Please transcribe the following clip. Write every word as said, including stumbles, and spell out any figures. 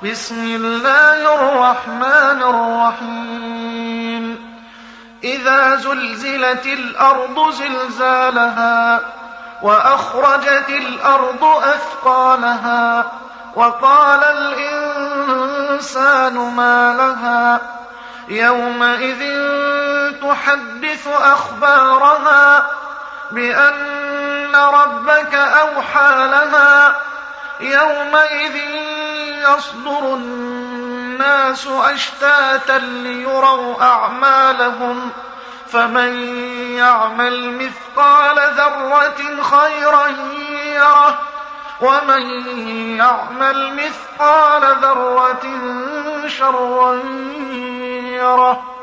بسم الله الرحمن الرحيم إذا زلزلت الأرض زلزالها وأخرجت الأرض أثقالها وقال الإنسان ما لها يومئذ تحدث أخبارها بأن ربك أوحى لها يومئذ يصدر الناس أشتاتا ليروا أعمالهم فمن يعمل مثقال ذرة خيرا يره ومن يعمل مثقال ذرة شرا يره